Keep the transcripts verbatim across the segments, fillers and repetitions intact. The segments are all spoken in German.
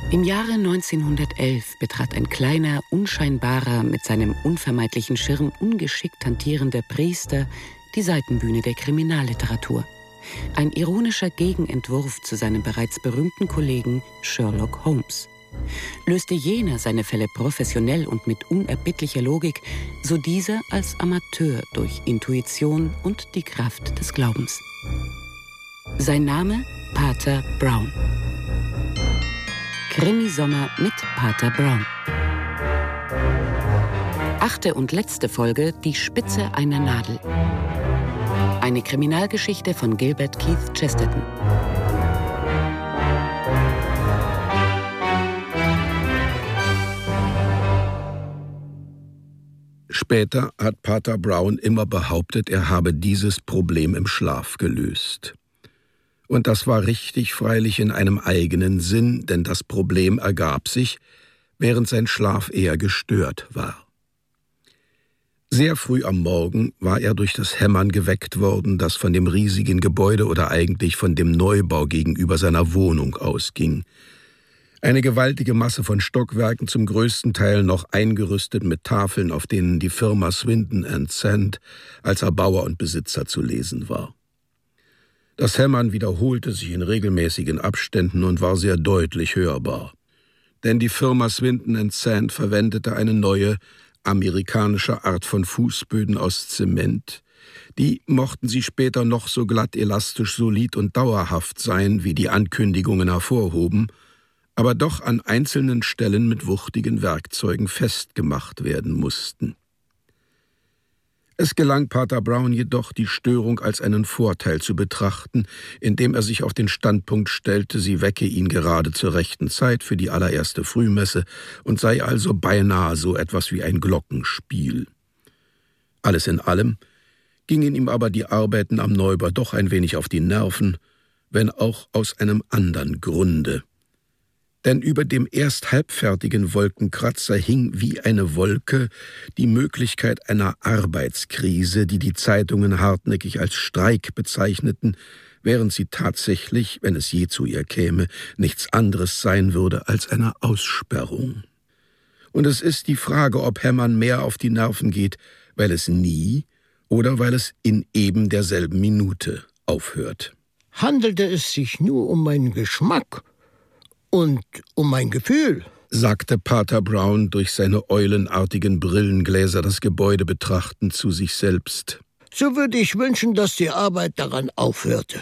Im Jahre neunzehnhundertelf betrat ein kleiner, unscheinbarer, mit seinem unvermeidlichen Schirm ungeschickt hantierender Priester die Seitenbühne der Kriminalliteratur. Ein ironischer Gegenentwurf zu seinem bereits berühmten Kollegen Sherlock Holmes. Löste jener seine Fälle professionell und mit unerbittlicher Logik, so dieser als Amateur durch Intuition und die Kraft des Glaubens. Sein Name Pater Brown. Krimisommer mit Pater Brown. Achte und letzte Folge: Die Spitze einer Nadel. Eine Kriminalgeschichte von Gilbert Keith Chesterton. Später hat Pater Brown immer behauptet, er habe dieses Problem im Schlaf gelöst. Und das war richtig, freilich in einem eigenen Sinn, denn das Problem ergab sich, während sein Schlaf eher gestört war. Sehr früh am Morgen war er durch das Hämmern geweckt worden, das von dem riesigen Gebäude oder eigentlich von dem Neubau gegenüber seiner Wohnung ausging. Eine gewaltige Masse von Stockwerken, zum größten Teil noch eingerüstet mit Tafeln, auf denen die Firma Swinton and Sand als Erbauer und Besitzer zu lesen war. Das Hämmern wiederholte sich in regelmäßigen Abständen und war sehr deutlich hörbar. Denn die Firma Swinton and Sand verwendete eine neue, amerikanische Art von Fußböden aus Zement, die, mochten sie später noch so glatt, elastisch, solid und dauerhaft sein, wie die Ankündigungen hervorhoben, aber doch an einzelnen Stellen mit wuchtigen Werkzeugen festgemacht werden mussten. Es gelang Pater Brown jedoch, die Störung als einen Vorteil zu betrachten, indem er sich auf den Standpunkt stellte, sie wecke ihn gerade zur rechten Zeit für die allererste Frühmesse und sei also beinahe so etwas wie ein Glockenspiel. Alles in allem gingen ihm aber die Arbeiten am Neubau doch ein wenig auf die Nerven, wenn auch aus einem anderen Grunde. Denn über dem erst halbfertigen Wolkenkratzer hing wie eine Wolke die Möglichkeit einer Arbeitskrise, die die Zeitungen hartnäckig als Streik bezeichneten, während sie tatsächlich, wenn es je zu ihr käme, nichts anderes sein würde als eine Aussperrung. Und es ist die Frage, ob Hämmern mehr auf die Nerven geht, weil es nie oder weil es in eben derselben Minute aufhört. Handelte es sich nur um meinen Geschmack und um mein Gefühl, sagte Pater Brown durch seine eulenartigen Brillengläser das Gebäude betrachtend zu sich selbst, so würde ich wünschen, dass die Arbeit daran aufhörte.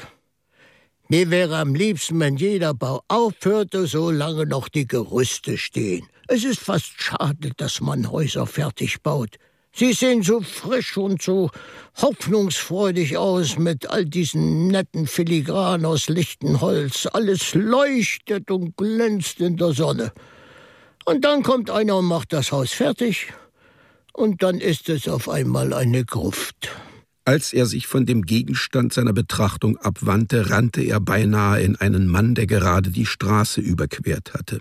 Mir wäre am liebsten, wenn jeder Bau aufhörte, solange noch die Gerüste stehen. Es ist fast schade, dass man Häuser fertig baut. Sie sehen so frisch und so hoffnungsfreudig aus mit all diesen netten Filigranen aus lichtem Holz. Alles leuchtet und glänzt in der Sonne. Und dann kommt einer und macht das Haus fertig. Und dann ist es auf einmal eine Gruft. Als er sich von dem Gegenstand seiner Betrachtung abwandte, rannte er beinahe in einen Mann, der gerade die Straße überquert hatte.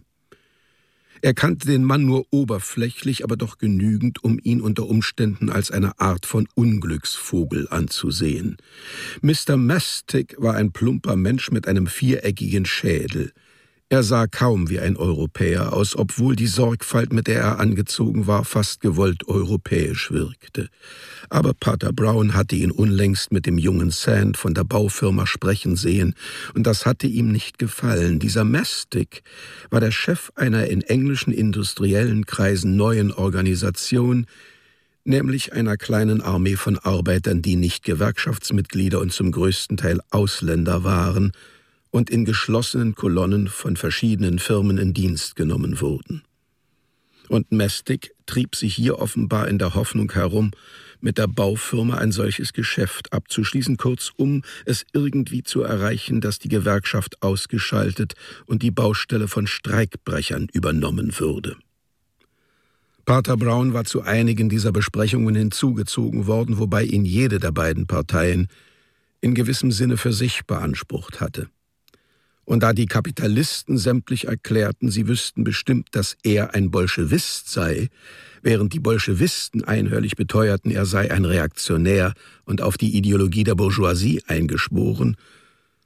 Er kannte den Mann nur oberflächlich, aber doch genügend, um ihn unter Umständen als eine Art von Unglücksvogel anzusehen. Mister Mastic war ein plumper Mensch mit einem viereckigen Schädel. Er sah kaum wie ein Europäer aus, obwohl die Sorgfalt, mit der er angezogen war, fast gewollt europäisch wirkte. Aber Pater Brown hatte ihn unlängst mit dem jungen Sand von der Baufirma sprechen sehen, und das hatte ihm nicht gefallen. Dieser Mastic war der Chef einer in englischen industriellen Kreisen neuen Organisation, nämlich einer kleinen Armee von Arbeitern, die nicht Gewerkschaftsmitglieder und zum größten Teil Ausländer waren und in geschlossenen Kolonnen von verschiedenen Firmen in Dienst genommen wurden. Und Mastic trieb sich hier offenbar in der Hoffnung herum, mit der Baufirma ein solches Geschäft abzuschließen, kurzum es irgendwie zu erreichen, dass die Gewerkschaft ausgeschaltet und die Baustelle von Streikbrechern übernommen würde. Pater Brown war zu einigen dieser Besprechungen hinzugezogen worden, wobei ihn jede der beiden Parteien in gewissem Sinne für sich beansprucht hatte. Und da die Kapitalisten sämtlich erklärten, sie wüssten bestimmt, dass er ein Bolschewist sei, während die Bolschewisten einhörlich beteuerten, er sei ein Reaktionär und auf die Ideologie der Bourgeoisie eingeschworen,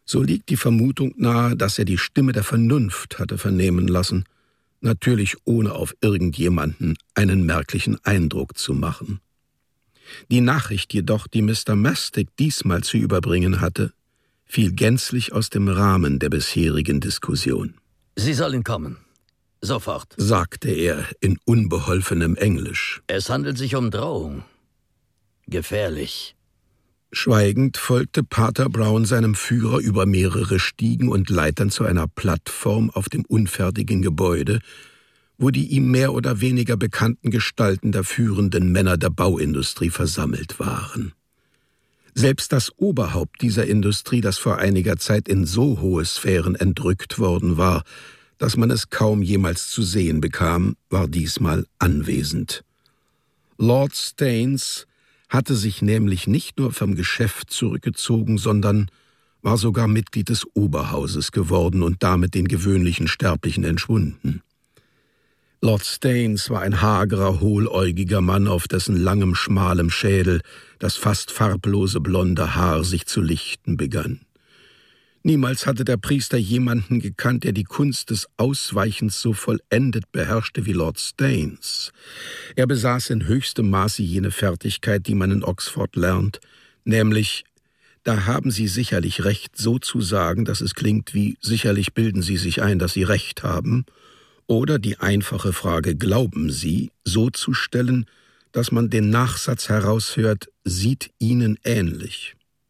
So liegt die Vermutung nahe, dass er die Stimme der Vernunft hatte vernehmen lassen, natürlich ohne auf irgendjemanden einen merklichen Eindruck zu machen. Die Nachricht jedoch, die Mister Mastic diesmal zu überbringen hatte, fiel gänzlich aus dem Rahmen der bisherigen Diskussion. »Sie sollen kommen. Sofort«, sagte er in unbeholfenem Englisch. »Es handelt sich um Drohung. Gefährlich.« Schweigend folgte Pater Brown seinem Führer über mehrere Stiegen und Leitern zu einer Plattform auf dem unfertigen Gebäude, wo die ihm mehr oder weniger bekannten Gestalten der führenden Männer der Bauindustrie versammelt waren. Selbst das Oberhaupt dieser Industrie, das vor einiger Zeit in so hohe Sphären entrückt worden war, dass man es kaum jemals zu sehen bekam, war diesmal anwesend. Lord Staines hatte sich nämlich nicht nur vom Geschäft zurückgezogen, sondern war sogar Mitglied des Oberhauses geworden und damit den gewöhnlichen Sterblichen entschwunden. Lord Staines war ein hagerer, hohläugiger Mann, auf dessen langem, schmalem Schädel das fast farblose blonde Haar sich zu lichten begann. Niemals hatte der Priester jemanden gekannt, der die Kunst des Ausweichens so vollendet beherrschte wie Lord Staines. Er besaß in höchstem Maße jene Fertigkeit, die man in Oxford lernt, nämlich, da haben Sie sicherlich recht, so zu sagen, dass es klingt wie, sicherlich bilden Sie sich ein, dass Sie recht haben, oder die einfache Frage, glauben Sie, so zu stellen, dass man den Nachsatz heraushört, sieht Ihnen ähnlich.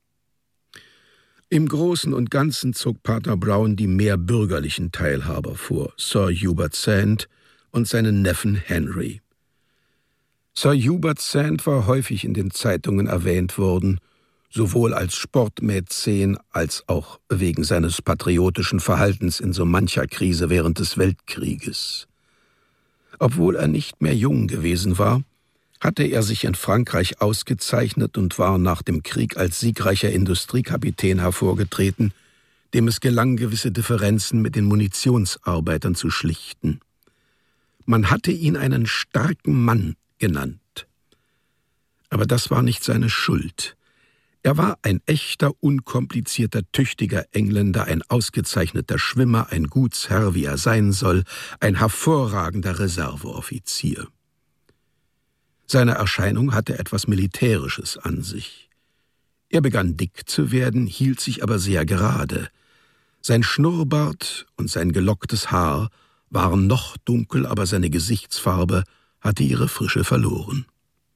Im Großen und Ganzen zog Pater Brown die mehr bürgerlichen Teilhaber vor, Sir Hubert Sand und seinen Neffen Henry. Sir Hubert Sand war häufig in den Zeitungen erwähnt worden, sowohl als Sportmäzen als auch wegen seines patriotischen Verhaltens in so mancher Krise während des Weltkrieges. Obwohl er nicht mehr jung gewesen war, hatte er sich in Frankreich ausgezeichnet und war nach dem Krieg als siegreicher Industriekapitän hervorgetreten, dem es gelang, gewisse Differenzen mit den Munitionsarbeitern zu schlichten. Man hatte ihn einen starken Mann genannt. Aber das war nicht seine Schuld. Er war ein echter, unkomplizierter, tüchtiger Engländer, ein ausgezeichneter Schwimmer, ein Gutsherr, wie er sein soll, ein hervorragender Reserveoffizier. Seine Erscheinung hatte etwas Militärisches an sich. Er begann dick zu werden, hielt sich aber sehr gerade. Sein Schnurrbart und sein gelocktes Haar waren noch dunkel, aber seine Gesichtsfarbe hatte ihre Frische verloren.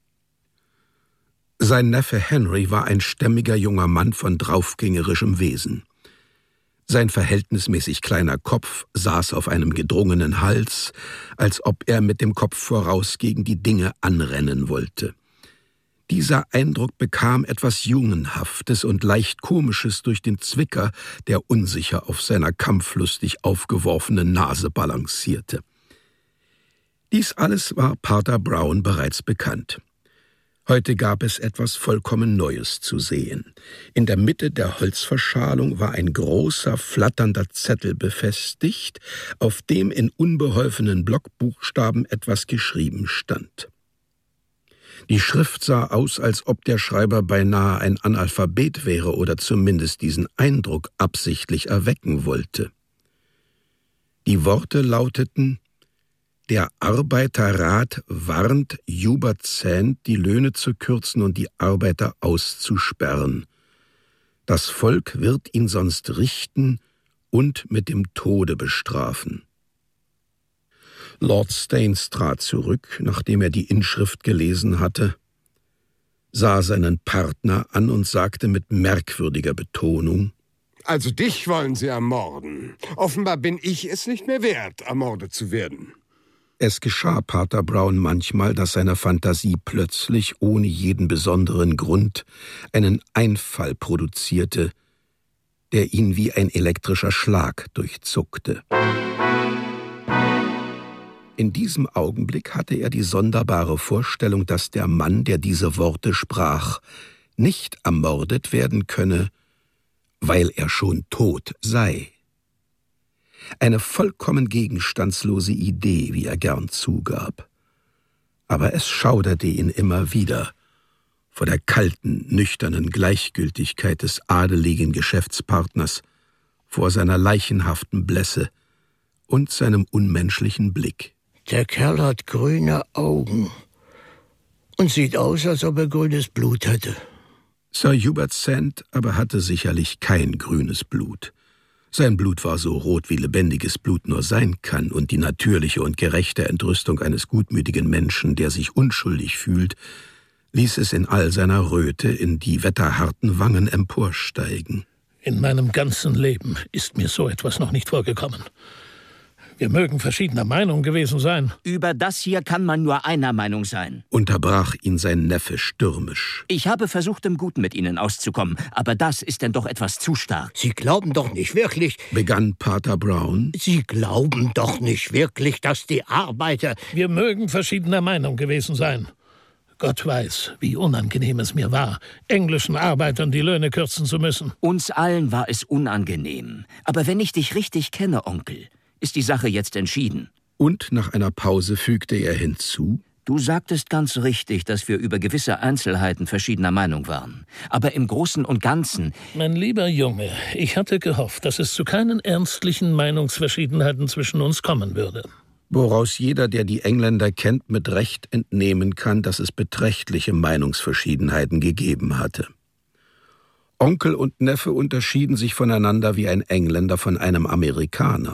Sein Neffe Henry war ein stämmiger junger Mann von draufgängerischem Wesen. Sein verhältnismäßig kleiner Kopf saß auf einem gedrungenen Hals, als ob er mit dem Kopf voraus gegen die Dinge anrennen wollte. Dieser Eindruck bekam etwas Jungenhaftes und leicht Komisches durch den Zwicker, der unsicher auf seiner kampflustig aufgeworfenen Nase balancierte. Dies alles war Pater Brown bereits bekannt. Heute gab es etwas vollkommen Neues zu sehen. In der Mitte der Holzverschalung war ein großer, flatternder Zettel befestigt, auf dem in unbeholfenen Blockbuchstaben etwas geschrieben stand. Die Schrift sah aus, als ob der Schreiber beinahe ein Analphabet wäre oder zumindest diesen Eindruck absichtlich erwecken wollte. Die Worte lauteten: Der Arbeiterrat warnt Hubert Sand, die Löhne zu kürzen und die Arbeiter auszusperren. Das Volk wird ihn sonst richten und mit dem Tode bestrafen. Lord Staines trat zurück, nachdem er die Inschrift gelesen hatte, sah seinen Partner an und sagte mit merkwürdiger Betonung: Also dich wollen sie ermorden. Offenbar bin ich es nicht mehr wert, ermordet zu werden. Es geschah Pater Brown manchmal, dass seine Fantasie plötzlich, ohne jeden besonderen Grund, einen Einfall produzierte, der ihn wie ein elektrischer Schlag durchzuckte. In diesem Augenblick hatte er die sonderbare Vorstellung, dass der Mann, der diese Worte sprach, nicht ermordet werden könne, weil er schon tot sei. Eine vollkommen gegenstandslose Idee, wie er gern zugab. Aber es schauderte ihn immer wieder vor der kalten, nüchternen Gleichgültigkeit des adeligen Geschäftspartners, vor seiner leichenhaften Blässe und seinem unmenschlichen Blick. Der Kerl hat grüne Augen und sieht aus, als ob er grünes Blut hätte. Sir Hubert Sand aber hatte sicherlich kein grünes Blut. Sein Blut war so rot, wie lebendiges Blut nur sein kann, und die natürliche und gerechte Entrüstung eines gutmütigen Menschen, der sich unschuldig fühlt, ließ es in all seiner Röte in die wetterharten Wangen emporsteigen. In meinem ganzen Leben ist mir so etwas noch nicht vorgekommen. Wir mögen verschiedener Meinung gewesen sein. Über das hier kann man nur einer Meinung sein, unterbrach ihn sein Neffe stürmisch. Ich habe versucht, im Guten mit Ihnen auszukommen, aber das ist denn doch etwas zu stark. Sie glauben doch nicht wirklich, begann Pater Brown. Sie glauben doch nicht wirklich, dass die Arbeiter... Wir mögen verschiedener Meinung gewesen sein. Gott weiß, wie unangenehm es mir war, englischen Arbeitern die Löhne kürzen zu müssen. Uns allen war es unangenehm. Aber wenn ich dich richtig kenne, Onkel, ist die Sache jetzt entschieden. Und nach einer Pause fügte er hinzu: Du sagtest ganz richtig, dass wir über gewisse Einzelheiten verschiedener Meinung waren. Aber im Großen und Ganzen... Mein lieber Junge, ich hatte gehofft, dass es zu keinen ernstlichen Meinungsverschiedenheiten zwischen uns kommen würde. Woraus jeder, der die Engländer kennt, mit Recht entnehmen kann, dass es beträchtliche Meinungsverschiedenheiten gegeben hatte. Onkel und Neffe unterschieden sich voneinander wie ein Engländer von einem Amerikaner.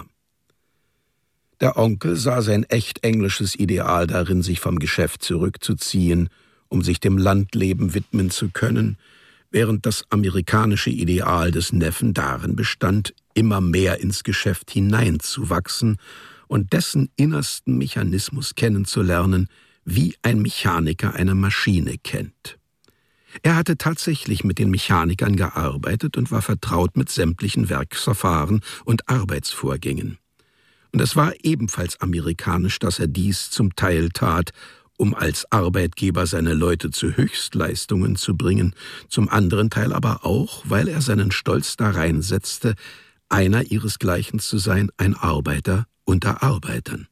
Der Onkel sah sein echt englisches Ideal darin, sich vom Geschäft zurückzuziehen, um sich dem Landleben widmen zu können, während das amerikanische Ideal des Neffen darin bestand, immer mehr ins Geschäft hineinzuwachsen und dessen innersten Mechanismus kennenzulernen, wie ein Mechaniker eine Maschine kennt. Er hatte tatsächlich mit den Mechanikern gearbeitet und war vertraut mit sämtlichen Werksverfahren und Arbeitsvorgängen. Und es war ebenfalls amerikanisch, dass er dies zum Teil tat, um als Arbeitgeber seine Leute zu Höchstleistungen zu bringen, zum anderen Teil aber auch, weil er seinen Stolz darein setzte, einer ihresgleichen zu sein, ein Arbeiter unter Arbeitern.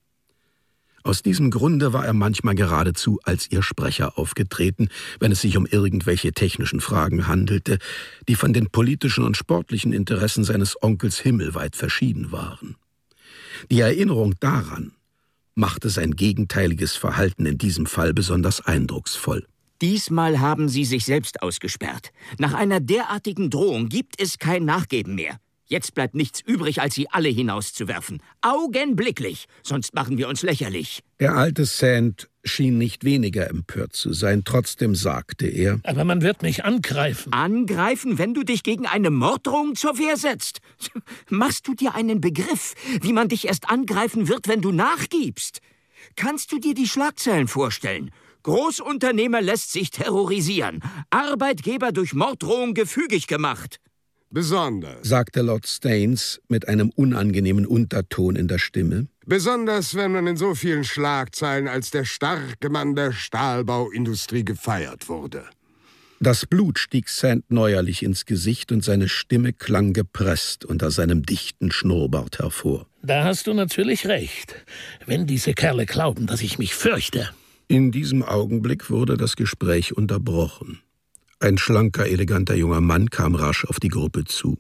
Aus diesem Grunde war er manchmal geradezu als ihr Sprecher aufgetreten, wenn es sich um irgendwelche technischen Fragen handelte, die von den politischen und sportlichen Interessen seines Onkels himmelweit verschieden waren. Die Erinnerung daran machte sein gegenteiliges Verhalten in diesem Fall besonders eindrucksvoll. Diesmal haben Sie sich selbst ausgesperrt. Nach einer derartigen Drohung gibt es kein Nachgeben mehr. Jetzt bleibt nichts übrig, als sie alle hinauszuwerfen. Augenblicklich, sonst machen wir uns lächerlich. Der alte Sand schien nicht weniger empört zu sein, trotzdem sagte er: Aber man wird mich angreifen. Angreifen, wenn du dich gegen eine Morddrohung zur Wehr setzt? Machst du dir einen Begriff, wie man dich erst angreifen wird, wenn du nachgibst? Kannst du dir die Schlagzeilen vorstellen? Großunternehmer lässt sich terrorisieren. Arbeitgeber durch Morddrohung gefügig gemacht. Besonders, sagte Lord Staines mit einem unangenehmen Unterton in der Stimme. Besonders, wenn man in so vielen Schlagzeilen als der starke Mann der Stahlbauindustrie gefeiert wurde. Das Blut stieg Sand neuerlich ins Gesicht und seine Stimme klang gepresst unter seinem dichten Schnurrbart hervor. Da hast du natürlich recht, wenn diese Kerle glauben, dass ich mich fürchte. In diesem Augenblick wurde das Gespräch unterbrochen. Ein schlanker, eleganter junger Mann kam rasch auf die Gruppe zu.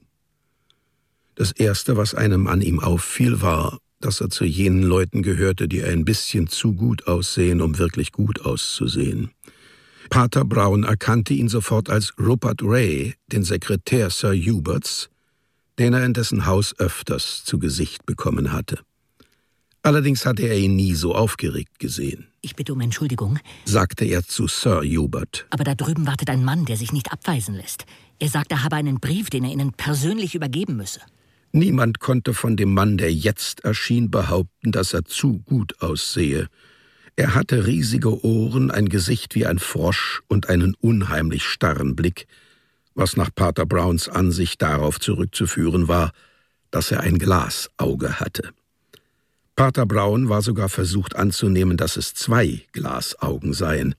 Das Erste, was einem an ihm auffiel, war, dass er zu jenen Leuten gehörte, die ein bisschen zu gut aussehen, um wirklich gut auszusehen. Pater Brown erkannte ihn sofort als Rupert Ray, den Sekretär Sir Huberts, den er in dessen Haus öfters zu Gesicht bekommen hatte. Allerdings hatte er ihn nie so aufgeregt gesehen. Ich bitte um Entschuldigung, sagte er zu Sir Hubert. Aber da drüben wartet ein Mann, der sich nicht abweisen lässt. Er sagt, er habe einen Brief, den er Ihnen persönlich übergeben müsse. Niemand konnte von dem Mann, der jetzt erschien, behaupten, dass er zu gut aussehe. Er hatte riesige Ohren, ein Gesicht wie ein Frosch und einen unheimlich starren Blick, was nach Pater Browns Ansicht darauf zurückzuführen war, dass er ein Glasauge hatte. Pater Brown war sogar versucht anzunehmen, dass es zwei Glasaugen seien.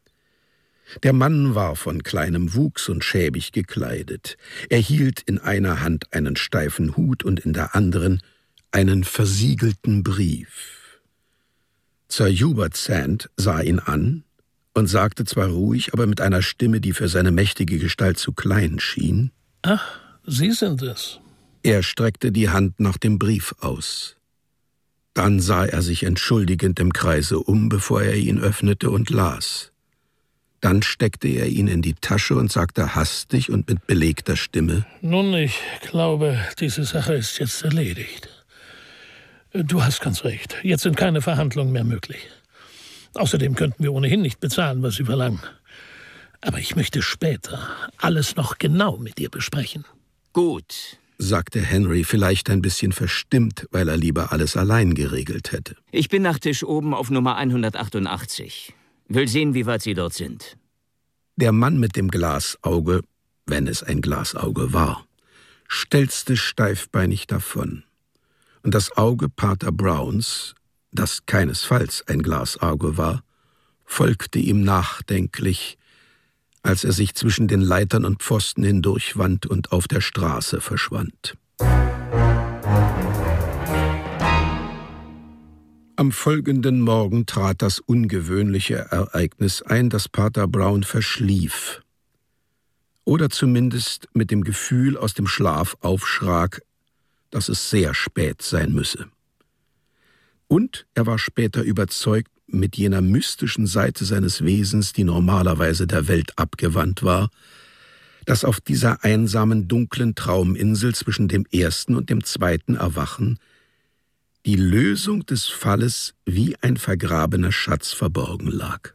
Der Mann war von kleinem Wuchs und schäbig gekleidet. Er hielt in einer Hand einen steifen Hut und in der anderen einen versiegelten Brief. Sir Hubert Sand sah ihn an und sagte zwar ruhig, aber mit einer Stimme, die für seine mächtige Gestalt zu klein schien: »Ach, Sie sind es.« Er streckte die Hand nach dem Brief aus. Dann sah er sich entschuldigend im Kreise um, bevor er ihn öffnete und las. Dann steckte er ihn in die Tasche und sagte hastig und mit belegter Stimme: Nun, ich glaube, diese Sache ist jetzt erledigt. Du hast ganz recht. Jetzt sind keine Verhandlungen mehr möglich. Außerdem könnten wir ohnehin nicht bezahlen, was Sie verlangen. Aber ich möchte später alles noch genau mit dir besprechen. Gut, sagte Henry, vielleicht ein bisschen verstimmt, weil er lieber alles allein geregelt hätte. Ich bin nach Tisch oben auf Nummer hundertachtundachtzig. Will sehen, wie weit Sie dort sind. Der Mann mit dem Glasauge, wenn es ein Glasauge war, stelzte steifbeinig davon. Und das Auge Pater Browns, das keinesfalls ein Glasauge war, folgte ihm nachdenklich, als er sich zwischen den Leitern und Pfosten hindurchwand und auf der Straße verschwand. Am folgenden Morgen trat das ungewöhnliche Ereignis ein, dass Pater Brown verschlief. Oder zumindest mit dem Gefühl aus dem Schlaf aufschrak, dass es sehr spät sein müsse. Und er war später überzeugt, mit jener mystischen Seite seines Wesens, die normalerweise der Welt abgewandt war, dass auf dieser einsamen, dunklen Trauminsel zwischen dem ersten und dem zweiten Erwachen die Lösung des Falles wie ein vergrabener Schatz verborgen lag.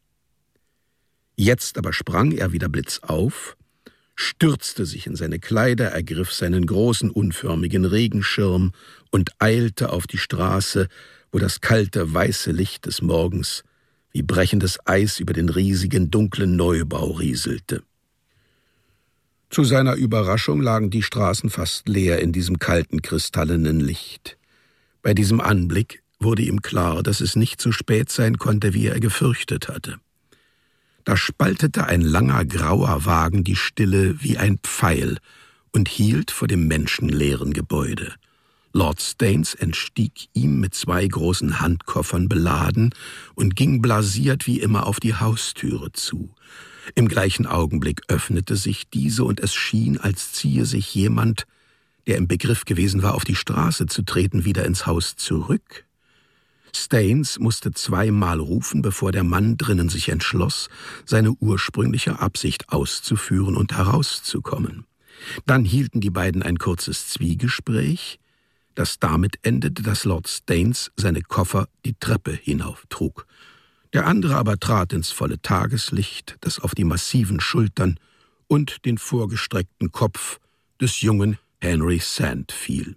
Jetzt aber sprang er wieder blitzauf, stürzte sich in seine Kleider, ergriff seinen großen, unförmigen Regenschirm und eilte auf die Straße, wo das kalte, weiße Licht des Morgens wie brechendes Eis über den riesigen, dunklen Neubau rieselte. Zu seiner Überraschung lagen die Straßen fast leer in diesem kalten, kristallenen Licht. Bei diesem Anblick wurde ihm klar, dass es nicht so spät sein konnte, wie er gefürchtet hatte. Da spaltete ein langer, grauer Wagen die Stille wie ein Pfeil und hielt vor dem menschenleeren Gebäude. Lord Staines entstieg ihm mit zwei großen Handkoffern beladen und ging blasiert wie immer auf die Haustüre zu. Im gleichen Augenblick öffnete sich diese und es schien, als ziehe sich jemand, der im Begriff gewesen war, auf die Straße zu treten, wieder ins Haus zurück. Staines musste zweimal rufen, bevor der Mann drinnen sich entschloss, seine ursprüngliche Absicht auszuführen und herauszukommen. Dann hielten die beiden ein kurzes Zwiegespräch, das damit endete, dass Lord Staines seine Koffer die Treppe hinauftrug. Der andere aber trat ins volle Tageslicht, das auf die massiven Schultern und den vorgestreckten Kopf des jungen Henry Sand fiel.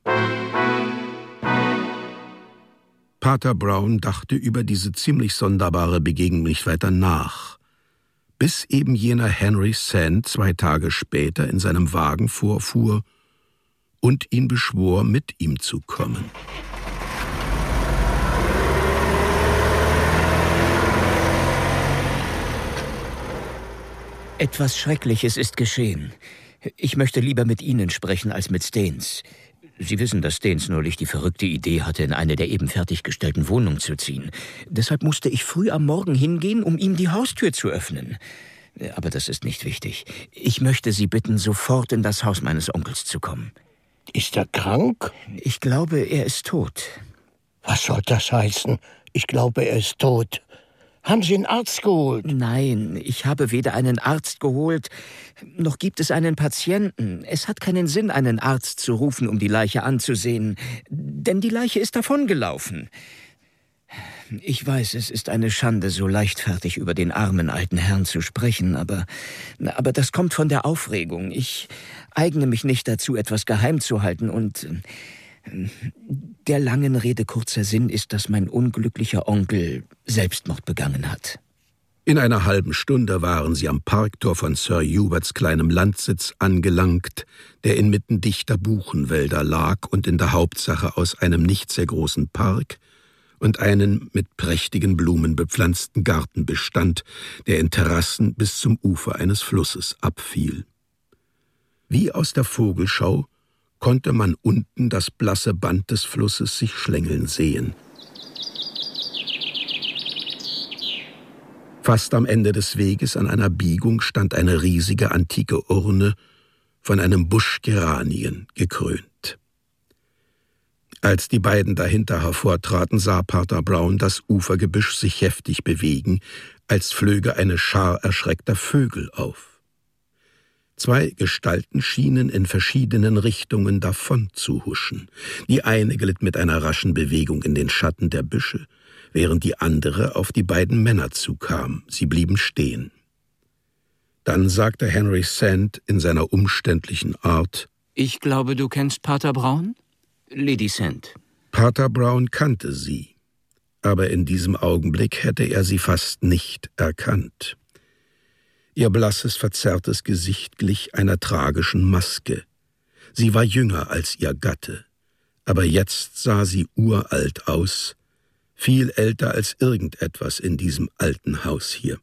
Pater Brown dachte über diese ziemlich sonderbare Begegnung nicht weiter nach, bis eben jener Henry Sand zwei Tage später in seinem Wagen vorfuhr und ihn beschwor, mit ihm zu kommen. Etwas Schreckliches ist geschehen. Ich möchte lieber mit Ihnen sprechen als mit Staines. Sie wissen, dass Staines neulich die verrückte Idee hatte, in eine der eben fertiggestellten Wohnungen zu ziehen. Deshalb musste ich früh am Morgen hingehen, um ihm die Haustür zu öffnen. Aber das ist nicht wichtig. Ich möchte Sie bitten, sofort in das Haus meines Onkels zu kommen. Ist er krank? Ich glaube, er ist tot. Was soll das heißen? Ich glaube, er ist tot. Haben Sie einen Arzt geholt? Nein, ich habe weder einen Arzt geholt, noch gibt es einen Patienten. Es hat keinen Sinn, einen Arzt zu rufen, um die Leiche anzusehen, denn die Leiche ist davongelaufen. Ich weiß, es ist eine Schande, so leichtfertig über den armen alten Herrn zu sprechen, aber, aber das kommt von der Aufregung. Ich eigne mich nicht dazu, etwas geheim zu halten und der langen Rede kurzer Sinn ist, dass mein unglücklicher Onkel Selbstmord begangen hat. In einer halben Stunde waren sie am Parktor von Sir Huberts kleinem Landsitz angelangt, der inmitten dichter Buchenwälder lag und in der Hauptsache aus einem nicht sehr großen Park und einen mit prächtigen Blumen bepflanzten Garten bestand, der in Terrassen bis zum Ufer eines Flusses abfiel. Wie aus der Vogelschau konnte man unten das blasse Band des Flusses sich schlängeln sehen. Fast am Ende des Weges an einer Biegung stand eine riesige antike Urne, von einem Busch Geranien gekrönt. Als die beiden dahinter hervortraten, sah Pater Brown das Ufergebüsch sich heftig bewegen, als flöge eine Schar erschreckter Vögel auf. Zwei Gestalten schienen in verschiedenen Richtungen davon zu huschen. Die eine glitt mit einer raschen Bewegung in den Schatten der Büsche, während die andere auf die beiden Männer zukam. Sie blieben stehen. Dann sagte Henry Sand in seiner umständlichen Art: »Ich glaube, du kennst Pater Brown? Lady Sand.« Pater Brown kannte sie, aber in diesem Augenblick hätte er sie fast nicht erkannt. Ihr blasses, verzerrtes Gesicht glich einer tragischen Maske. Sie war jünger als ihr Gatte, aber jetzt sah sie uralt aus, viel älter als irgendetwas in diesem alten Haus hier.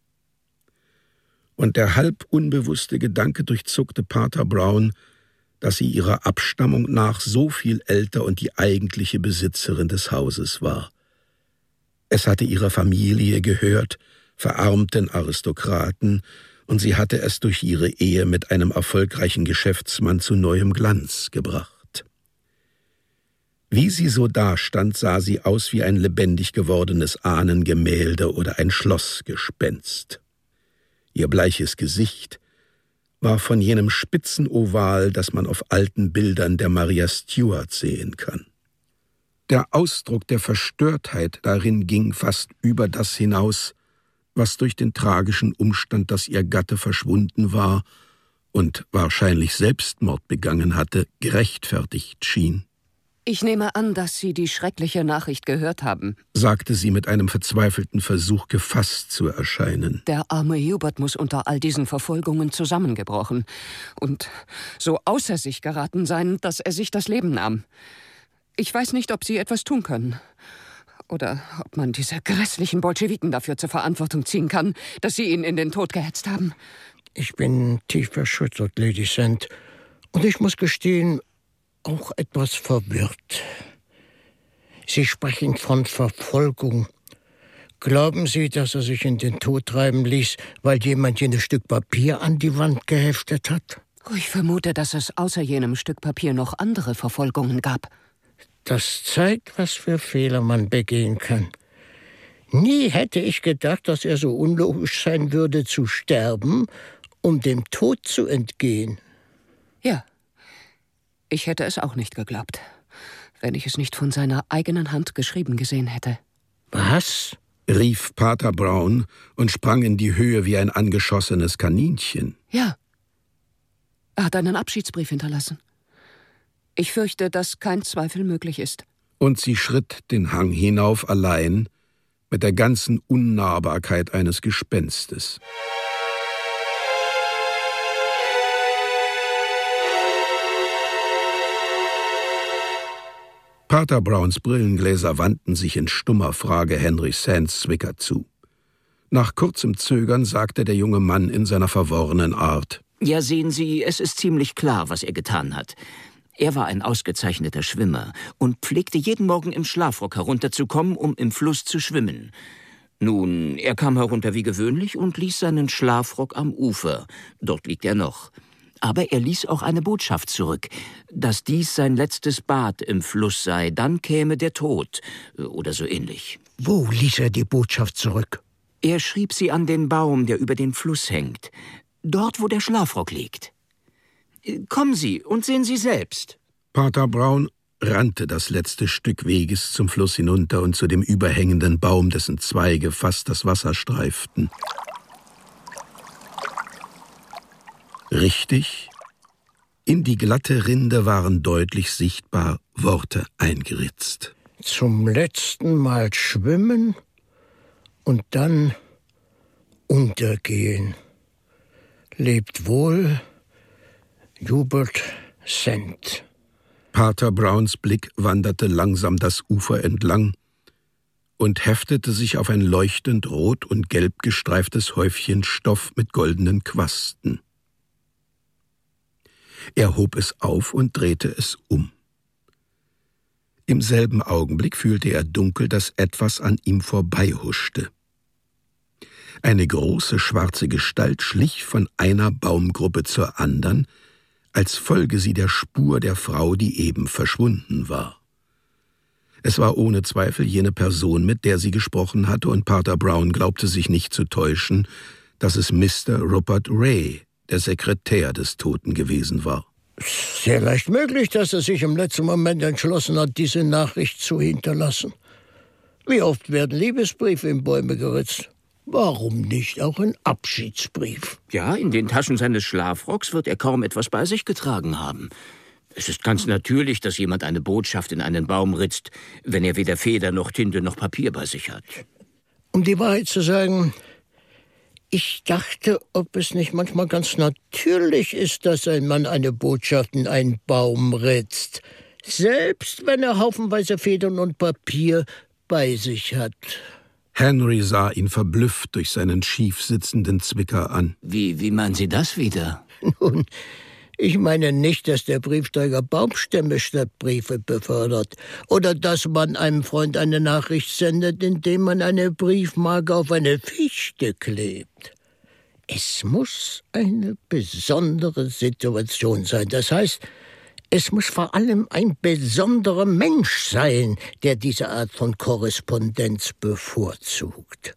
Und der halb unbewusste Gedanke durchzuckte Pater Brown, dass sie ihrer Abstammung nach so viel älter und die eigentliche Besitzerin des Hauses war. Es hatte ihrer Familie gehört, verarmten Aristokraten, und sie hatte es durch ihre Ehe mit einem erfolgreichen Geschäftsmann zu neuem Glanz gebracht. Wie sie so dastand, sah sie aus wie ein lebendig gewordenes Ahnengemälde oder ein Schlossgespenst. Ihr bleiches Gesicht war von jenem spitzen Oval, das man auf alten Bildern der Maria Stuart sehen kann. Der Ausdruck der Verstörtheit darin ging fast über das hinaus, was durch den tragischen Umstand, dass ihr Gatte verschwunden war und wahrscheinlich Selbstmord begangen hatte, gerechtfertigt schien. »Ich nehme an, dass Sie die schreckliche Nachricht gehört haben«, sagte sie mit einem verzweifelten Versuch, gefasst zu erscheinen. »Der arme Hubert muss unter all diesen Verfolgungen zusammengebrochen und so außer sich geraten sein, dass er sich das Leben nahm. Ich weiß nicht, ob Sie etwas tun können. Oder ob man diese grässlichen Bolschewiken dafür zur Verantwortung ziehen kann, dass sie ihn in den Tod gehetzt haben.« »Ich bin tief erschüttert, Lady Sand, und ich muss gestehen, auch etwas verwirrt. Sie sprechen von Verfolgung. Glauben Sie, dass er sich in den Tod treiben ließ, weil jemand jenes Stück Papier an die Wand geheftet hat?« Ich vermute, dass es außer jenem Stück Papier noch andere Verfolgungen gab. Das zeigt, was für Fehler man begehen kann. Nie hätte ich gedacht, dass er so unlogisch sein würde, zu sterben, um dem Tod zu entgehen. Ja, ich hätte es auch nicht geglaubt, wenn ich es nicht von seiner eigenen Hand geschrieben gesehen hätte. Was? Rief Pater Brown und sprang in die Höhe wie ein angeschossenes Kaninchen. Ja, er hat einen Abschiedsbrief hinterlassen. Ich fürchte, dass kein Zweifel möglich ist. Und sie schritt den Hang hinauf allein, mit der ganzen Unnahbarkeit eines Gespenstes. Pater Browns Brillengläser wandten sich in stummer Frage Henry Sands Zwicker zu. Nach kurzem Zögern sagte der junge Mann in seiner verworrenen Art: »Ja, sehen Sie, es ist ziemlich klar, was er getan hat. Er war ein ausgezeichneter Schwimmer und pflegte jeden Morgen im Schlafrock herunterzukommen, um im Fluss zu schwimmen. Nun, er kam herunter wie gewöhnlich und ließ seinen Schlafrock am Ufer. Dort liegt er noch. Aber er ließ auch eine Botschaft zurück, dass dies sein letztes Bad im Fluss sei, dann käme der Tod oder so ähnlich.« Wo ließ er die Botschaft zurück? Er schrieb sie an den Baum, der über den Fluss hängt, dort, wo der Schlafrock liegt. Kommen Sie und sehen Sie selbst. Pater Brown rannte das letzte Stück Weges zum Fluss hinunter und zu dem überhängenden Baum, dessen Zweige fast das Wasser streiften. Richtig, in die glatte Rinde waren deutlich sichtbar Worte eingeritzt. Zum letzten Mal schwimmen und dann untergehen. Lebt wohl, Hubert Sand. Pater Browns Blick wanderte langsam das Ufer entlang und heftete sich auf ein leuchtend rot und gelb gestreiftes Häufchen Stoff mit goldenen Quasten. Er hob es auf und drehte es um. Im selben Augenblick fühlte er dunkel, dass etwas an ihm vorbeihuschte. Eine große schwarze Gestalt schlich von einer Baumgruppe zur anderen, als folge sie der Spur der Frau, die eben verschwunden war. Es war ohne Zweifel jene Person, mit der sie gesprochen hatte, und Pater Brown glaubte sich nicht zu täuschen, dass es Mister Rupert Ray, der Sekretär des Toten, gewesen war. Sehr leicht möglich, dass er sich im letzten Moment entschlossen hat, diese Nachricht zu hinterlassen. Wie oft werden Liebesbriefe in Bäume geritzt? Warum nicht auch ein Abschiedsbrief? Ja, in den Taschen seines Schlafrocks wird er kaum etwas bei sich getragen haben. Es ist ganz natürlich, dass jemand eine Botschaft in einen Baum ritzt, wenn er weder Feder noch Tinte noch Papier bei sich hat. Um die Wahrheit zu sagen, ich dachte, ob es nicht manchmal ganz natürlich ist, dass ein Mann eine Botschaft in einen Baum ritzt, selbst wenn er haufenweise Federn und Papier bei sich hat. Henry sah ihn verblüfft durch seinen schief sitzenden Zwicker an. Wie, wie meinen Sie das wieder? Nun, ich meine nicht, dass der Briefträger Baumstämme statt Briefe befördert oder dass man einem Freund eine Nachricht sendet, indem man eine Briefmarke auf eine Fichte klebt. Es muss eine besondere Situation sein. Das heißt, es muss vor allem ein besonderer Mensch sein, der diese Art von Korrespondenz bevorzugt.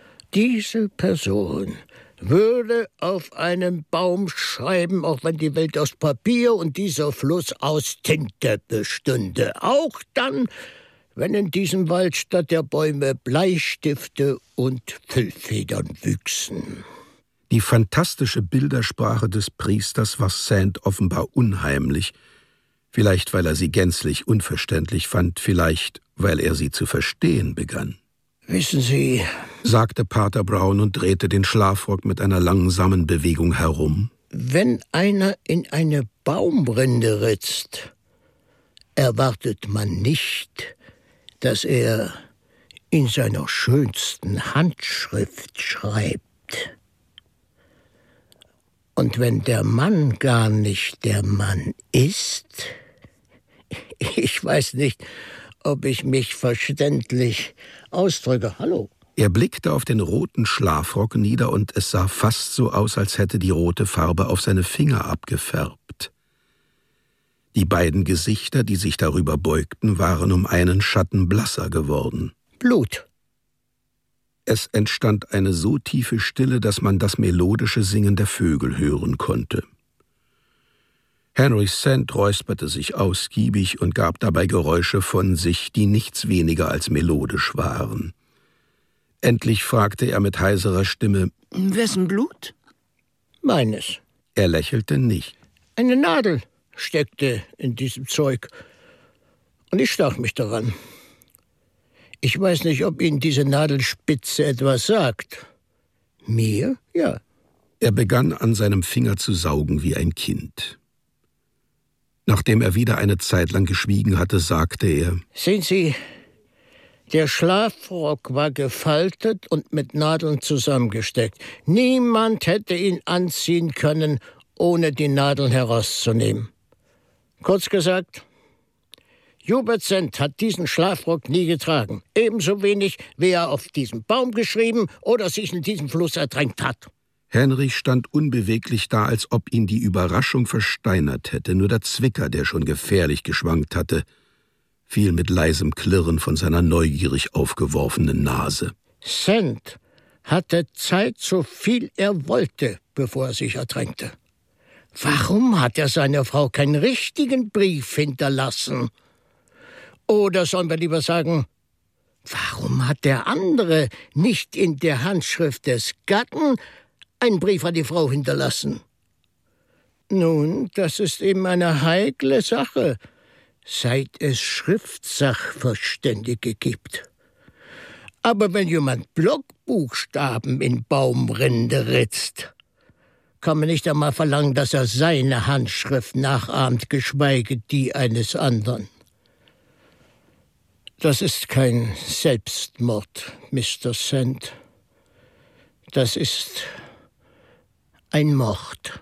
Diese Person würde auf einen Baum schreiben, auch wenn die Welt aus Papier und dieser Fluss aus Tinte bestünde. Auch dann, wenn in diesem Wald statt der Bäume Bleistifte und Füllfedern wüchsen. Die fantastische Bildersprache des Priesters war Sand offenbar unheimlich, vielleicht weil er sie gänzlich unverständlich fand, vielleicht weil er sie zu verstehen begann. Wissen Sie, sagte Pater Brown und drehte den Schlafrock mit einer langsamen Bewegung herum. Wenn einer in eine Baumrinde ritzt, erwartet man nicht, dass er in seiner schönsten Handschrift schreibt. Und wenn der Mann gar nicht der Mann ist, ich weiß nicht, ob ich mich verständlich ausdrücke. Hallo. Er blickte auf den roten Schlafrock nieder, und es sah fast so aus, als hätte die rote Farbe auf seine Finger abgefärbt. Die beiden Gesichter, die sich darüber beugten, waren um einen Schatten blasser geworden. Blut. Es entstand eine so tiefe Stille, dass man das melodische Singen der Vögel hören konnte. Henry Sand räusperte sich ausgiebig und gab dabei Geräusche von sich, die nichts weniger als melodisch waren. Endlich fragte er mit heiserer Stimme: Wessen Blut? Meines. Er lächelte nicht. Eine Nadel steckte in diesem Zeug, und ich stach mich daran. Ich weiß nicht, ob Ihnen diese Nadelspitze etwas sagt. Mir? Ja. Er begann an seinem Finger zu saugen wie ein Kind. Nachdem er wieder eine Zeit lang geschwiegen hatte, sagte er: Sehen Sie, der Schlafrock war gefaltet und mit Nadeln zusammengesteckt. Niemand hätte ihn anziehen können, ohne die Nadeln herauszunehmen. Kurz gesagt, Hubert Sand hat diesen Schlafrock nie getragen. Ebenso wenig, wie er auf diesen Baum geschrieben oder sich in diesem Fluss ertränkt hat. Henry stand unbeweglich da, als ob ihn die Überraschung versteinert hätte. Nur der Zwicker, der schon gefährlich geschwankt hatte, fiel mit leisem Klirren von seiner neugierig aufgeworfenen Nase. Sand hatte Zeit, so viel er wollte, bevor er sich ertränkte. Warum hat er seiner Frau keinen richtigen Brief hinterlassen? Oder sollen wir lieber sagen, warum hat der andere nicht in der Handschrift des Gatten einen Brief an die Frau hinterlassen? Nun, das ist eben eine heikle Sache, seit es Schriftsachverständige gibt. Aber wenn jemand Blockbuchstaben in Baumrinde ritzt, kann man nicht einmal verlangen, dass er seine Handschrift nachahmt, geschweige die eines anderen. Das ist kein Selbstmord, Mister Sand. Das ist ein Mord.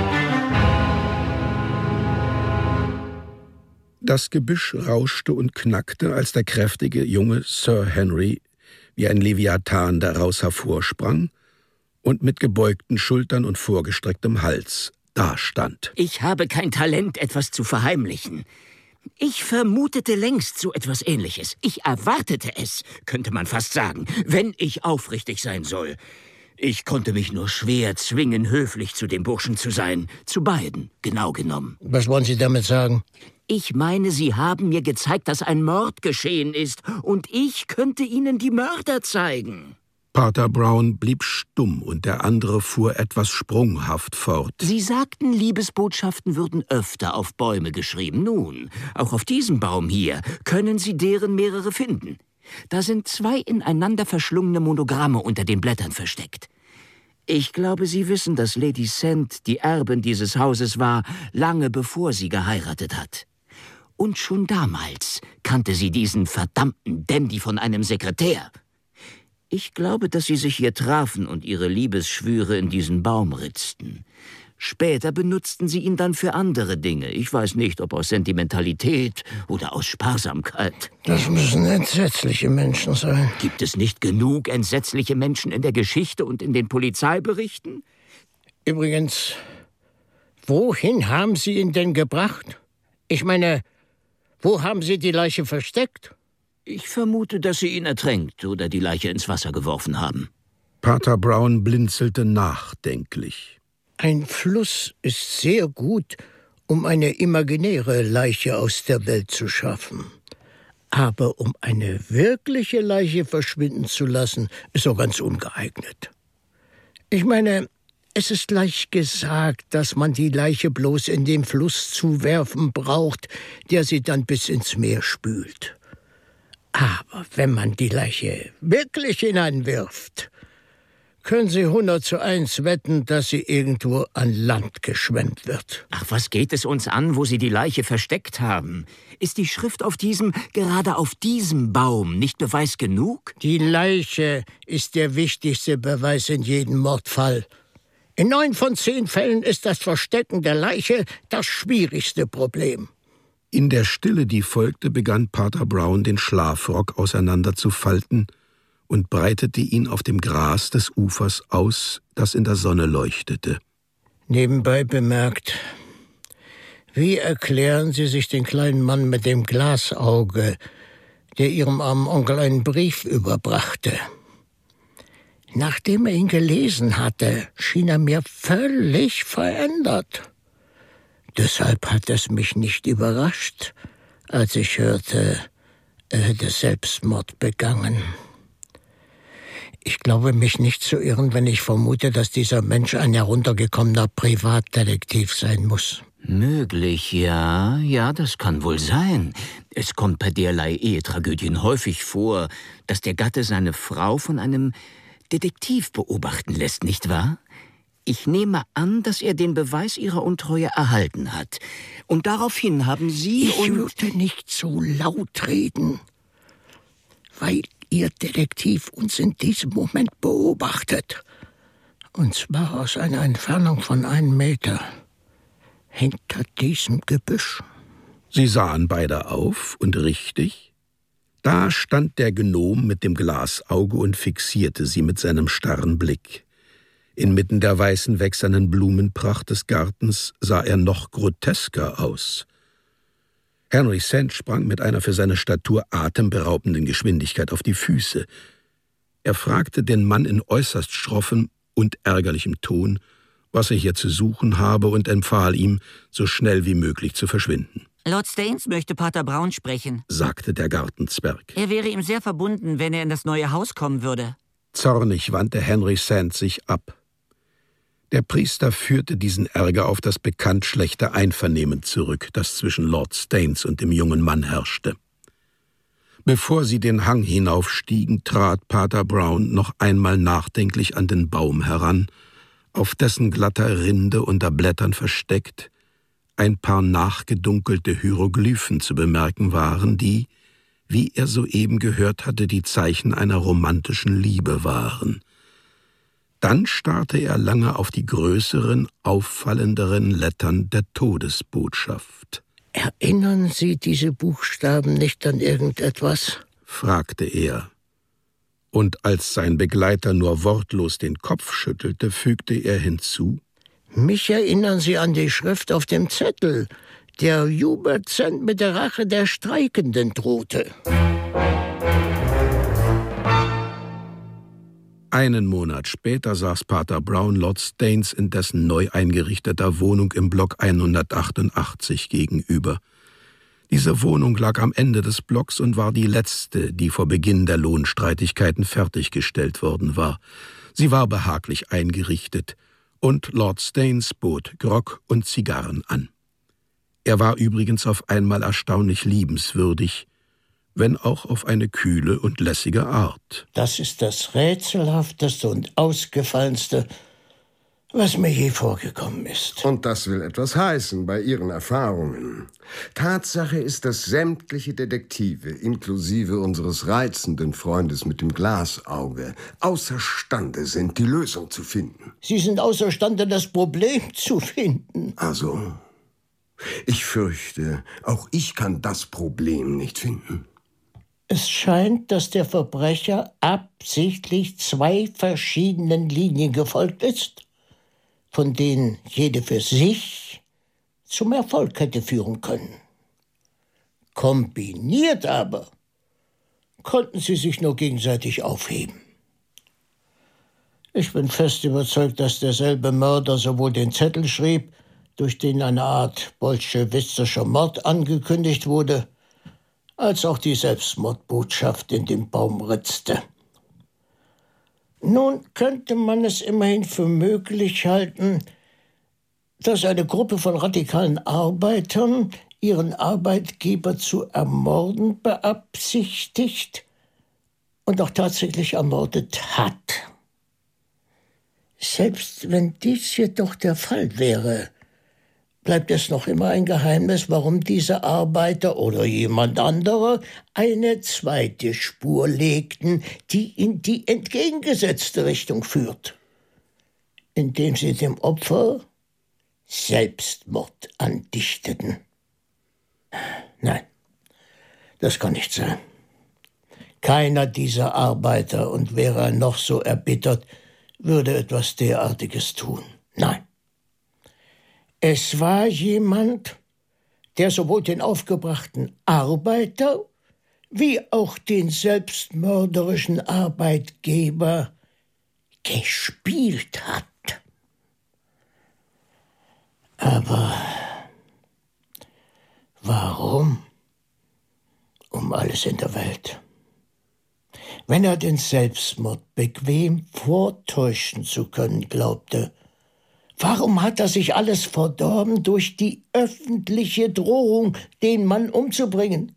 Das Gebüsch rauschte und knackte, als der kräftige junge Sir Henry wie ein Leviathan daraus hervorsprang und mit gebeugten Schultern und vorgestrecktem Hals dastand. Ich habe kein Talent, etwas zu verheimlichen. Ich vermutete längst so etwas Ähnliches. Ich erwartete es, könnte man fast sagen, wenn ich aufrichtig sein soll. Ich konnte mich nur schwer zwingen, höflich zu dem Burschen zu sein. Zu beiden, genau genommen. Was wollen Sie damit sagen? Ich meine, Sie haben mir gezeigt, dass ein Mord geschehen ist, und ich könnte Ihnen die Mörder zeigen. Pater Brown blieb stumm, und der andere fuhr etwas sprunghaft fort. Sie sagten, Liebesbotschaften würden öfter auf Bäume geschrieben. Nun, auch auf diesem Baum hier können Sie deren mehrere finden. Da sind zwei ineinander verschlungene Monogramme unter den Blättern versteckt. Ich glaube, Sie wissen, dass Lady Sand die Erbin dieses Hauses war, lange bevor sie geheiratet hat. Und schon damals kannte sie diesen verdammten Dandy von einem Sekretär. Ich glaube, dass sie sich hier trafen und ihre Liebesschwüre in diesen Baum ritzten. Später benutzten sie ihn dann für andere Dinge. Ich weiß nicht, ob aus Sentimentalität oder aus Sparsamkeit. Das müssen entsetzliche Menschen sein. Gibt es nicht genug entsetzliche Menschen in der Geschichte und in den Polizeiberichten? Übrigens, wohin haben Sie ihn denn gebracht? Ich meine, wo haben Sie die Leiche versteckt? Ich vermute, dass sie ihn ertränkt oder die Leiche ins Wasser geworfen haben. Pater Brown blinzelte nachdenklich. Ein Fluss ist sehr gut, um eine imaginäre Leiche aus der Welt zu schaffen. Aber um eine wirkliche Leiche verschwinden zu lassen, ist so ganz ungeeignet. Ich meine, es ist leicht gesagt, dass man die Leiche bloß in den Fluss zu werfen braucht, der sie dann bis ins Meer spült. Aber wenn man die Leiche wirklich hineinwirft, können Sie hundert zu eins wetten, dass sie irgendwo an Land geschwemmt wird. Ach, was geht es uns an, wo Sie die Leiche versteckt haben? Ist die Schrift auf diesem, gerade auf diesem Baum nicht Beweis genug? Die Leiche ist der wichtigste Beweis in jedem Mordfall. In neun von zehn Fällen ist das Verstecken der Leiche das schwierigste Problem. In der Stille, die folgte, begann Pater Brown, den Schlafrock auseinanderzufalten und breitete ihn auf dem Gras des Ufers aus, das in der Sonne leuchtete. Nebenbei bemerkt, wie erklären Sie sich den kleinen Mann mit dem Glasauge, der Ihrem armen Onkel einen Brief überbrachte? Nachdem er ihn gelesen hatte, schien er mir völlig verändert. Deshalb hat es mich nicht überrascht, als ich hörte, er hätte Selbstmord begangen. Ich glaube, mich nicht zu irren, wenn ich vermute, dass dieser Mensch ein heruntergekommener Privatdetektiv sein muss. Möglich, ja. Ja, das kann wohl sein. Es kommt bei derlei Ehetragödien häufig vor, dass der Gatte seine Frau von einem Detektiv beobachten lässt, nicht wahr? Ich nehme an, dass er den Beweis ihrer Untreue erhalten hat. Und daraufhin haben Sie Ich und... würde nicht so laut reden, weil Ihr Detektiv uns in diesem Moment beobachtet. Und zwar aus einer Entfernung von einem Meter. Hinter diesem Gebüsch. Sie sahen beide auf, und richtig, da stand der Gnom mit dem Glasauge und fixierte sie mit seinem starren Blick. Inmitten der weißen, wächsernen Blumenpracht des Gartens sah er noch grotesker aus. Henry Sand sprang mit einer für seine Statur atemberaubenden Geschwindigkeit auf die Füße. Er fragte den Mann in äußerst schroffem und ärgerlichem Ton, was er hier zu suchen habe, und empfahl ihm, so schnell wie möglich zu verschwinden. Lord Staines möchte Pater Brown sprechen, sagte der Gartenzwerg. Er wäre ihm sehr verbunden, wenn er in das neue Haus kommen würde. Zornig wandte Henry Sand sich ab. Der Priester führte diesen Ärger auf das bekannt schlechte Einvernehmen zurück, das zwischen Lord Staines und dem jungen Mann herrschte. Bevor sie den Hang hinaufstiegen, trat Pater Brown noch einmal nachdenklich an den Baum heran, auf dessen glatter Rinde unter Blättern versteckt ein paar nachgedunkelte Hieroglyphen zu bemerken waren, die, wie er soeben gehört hatte, die Zeichen einer romantischen Liebe waren. Dann starrte er lange auf die größeren, auffallenderen Lettern der Todesbotschaft. »Erinnern Sie diese Buchstaben nicht an irgendetwas?« fragte er. Und als sein Begleiter nur wortlos den Kopf schüttelte, fügte er hinzu: »Mich erinnern Sie an die Schrift auf dem Zettel, der Hubert Sand mit der Rache der Streikenden drohte. Einen Monat später saß Pater Brown Lord Staines in dessen neu eingerichteter Wohnung im Block hundertachtundachtzig gegenüber. Diese Wohnung lag am Ende des Blocks und war die letzte, die vor Beginn der Lohnstreitigkeiten fertiggestellt worden war. Sie war behaglich eingerichtet, und Lord Staines bot Grog und Zigarren an. Er war übrigens auf einmal erstaunlich liebenswürdig, wenn auch auf eine kühle und lässige Art. Das ist das rätselhafteste und ausgefallenste, was mir je vorgekommen ist. Und das will etwas heißen bei Ihren Erfahrungen. Tatsache ist, dass sämtliche Detektive, inklusive unseres reizenden Freundes mit dem Glasauge, außerstande sind, die Lösung zu finden. Sie sind außerstande, das Problem zu finden. Also, ich fürchte, auch ich kann das Problem nicht finden. Es scheint, dass der Verbrecher absichtlich zwei verschiedenen Linien gefolgt ist, von denen jede für sich zum Erfolg hätte führen können. Kombiniert aber konnten sie sich nur gegenseitig aufheben. Ich bin fest überzeugt, dass derselbe Mörder sowohl den Zettel schrieb, durch den eine Art bolschewistischer Mord angekündigt wurde, als auch die Selbstmordbotschaft in den Baum ritzte. Nun könnte man es immerhin für möglich halten, dass eine Gruppe von radikalen Arbeitern ihren Arbeitgeber zu ermorden beabsichtigt und auch tatsächlich ermordet hat. Selbst wenn dies jedoch der Fall wäre, bleibt es noch immer ein Geheimnis, warum diese Arbeiter oder jemand anderer eine zweite Spur legten, die in die entgegengesetzte Richtung führt, indem sie dem Opfer Selbstmord andichteten. Nein, das kann nicht sein. Keiner dieser Arbeiter, und wäre er noch so erbittert, würde etwas derartiges tun. Nein. Es war jemand, der sowohl den aufgebrachten Arbeiter wie auch den selbstmörderischen Arbeitgeber gespielt hat. Aber warum? Um alles in der Welt. Wenn er den Selbstmord bequem vortäuschen zu können glaubte, warum hat er sich alles verdorben durch die öffentliche Drohung, den Mann umzubringen?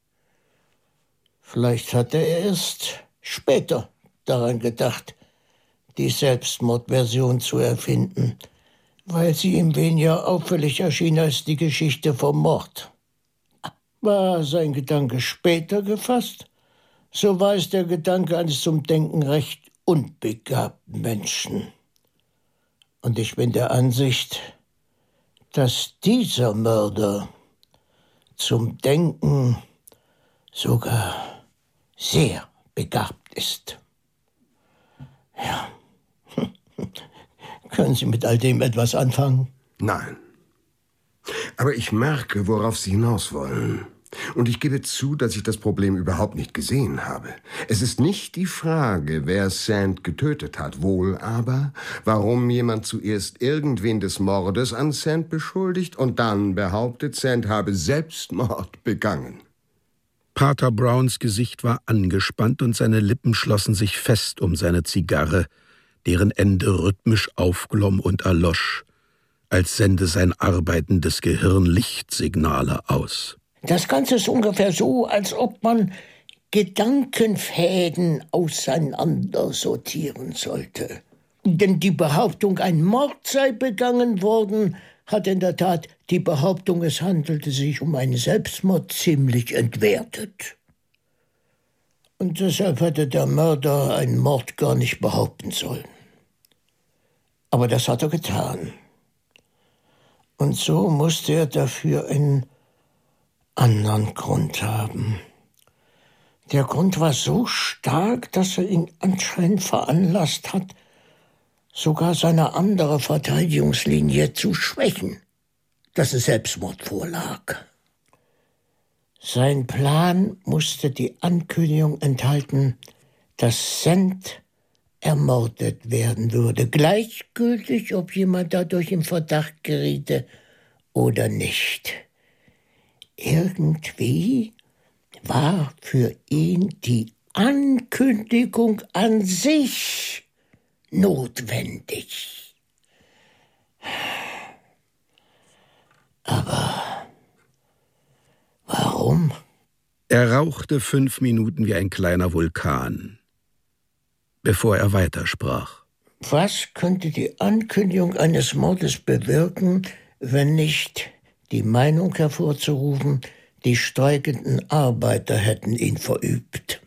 Vielleicht hatte er erst später daran gedacht, die Selbstmordversion zu erfinden, weil sie ihm weniger auffällig erschien als die Geschichte vom Mord. War sein Gedanke später gefasst, so war es der Gedanke eines zum Denken recht unbegabten Menschen. Und ich bin der Ansicht, dass dieser Mörder zum Denken sogar sehr begabt ist. Ja. Können Sie mit all dem etwas anfangen? Nein. Aber ich merke, worauf Sie hinaus wollen. Und ich gebe zu, dass ich das Problem überhaupt nicht gesehen habe. Es ist nicht die Frage, wer Sand getötet hat, wohl aber, warum jemand zuerst irgendwen des Mordes an Sand beschuldigt und dann behauptet, Sand habe Selbstmord begangen. Pater Browns Gesicht war angespannt und seine Lippen schlossen sich fest um seine Zigarre, deren Ende rhythmisch aufglomm und erlosch, als sende sein arbeitendes Gehirn Lichtsignale aus. Das Ganze ist ungefähr so, als ob man Gedankenfäden auseinander sortieren sollte. Denn die Behauptung, ein Mord sei begangen worden, hat in der Tat die Behauptung, es handelte sich um einen Selbstmord, ziemlich entwertet. Und deshalb hätte der Mörder einen Mord gar nicht behaupten sollen. Aber das hat er getan. Und so musste er dafür einen anderen Grund haben. Der Grund war so stark, dass er ihn anscheinend veranlasst hat, sogar seine andere Verteidigungslinie zu schwächen. dass es Selbstmord vorlag. Sein Plan musste die Ankündigung enthalten, dass Sand ermordet werden würde, gleichgültig, ob jemand dadurch in Verdacht geriete oder nicht. Irgendwie war für ihn die Ankündigung an sich notwendig. Aber warum? Er rauchte fünf Minuten wie ein kleiner Vulkan, bevor er weitersprach. Was könnte die Ankündigung eines Mordes bewirken, wenn nicht die Meinung hervorzurufen, die streikenden Arbeiter hätten ihn verübt?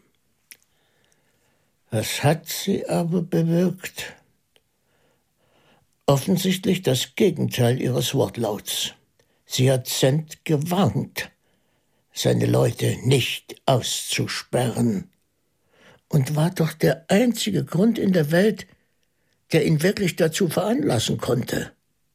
Was hat sie aber bewirkt? Offensichtlich das Gegenteil ihres Wortlauts. Sie hat Sand gewarnt, seine Leute nicht auszusperren. Und war doch der einzige Grund in der Welt, der ihn wirklich dazu veranlassen konnte.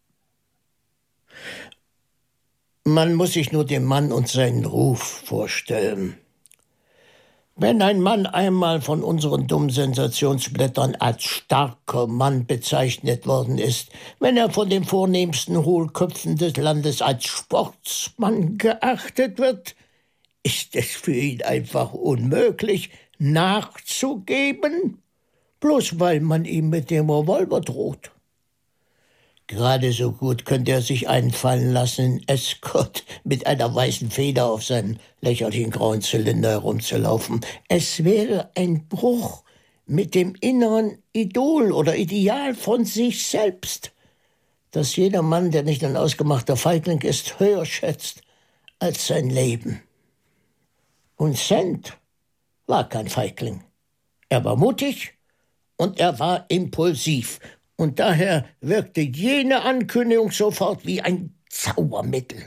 Man muss sich nur den Mann und seinen Ruf vorstellen. Wenn ein Mann einmal von unseren dummen Sensationsblättern als starker Mann bezeichnet worden ist, wenn er von den vornehmsten Hohlköpfen des Landes als Sportsmann geachtet wird, ist es für ihn einfach unmöglich, nachzugeben, bloß weil man ihm mit dem Revolver droht. Gerade so gut könnte er sich einfallen lassen, in Escort mit einer weißen Feder auf seinem lächerlichen grauen Zylinder herumzulaufen. Es wäre ein Bruch mit dem inneren Idol oder Ideal von sich selbst, das jeder Mann, der nicht ein ausgemachter Feigling ist, höher schätzt als sein Leben. Und Sand war kein Feigling. Er war mutig und er war impulsiv. Und daher wirkte jene Ankündigung sofort wie ein Zaubermittel.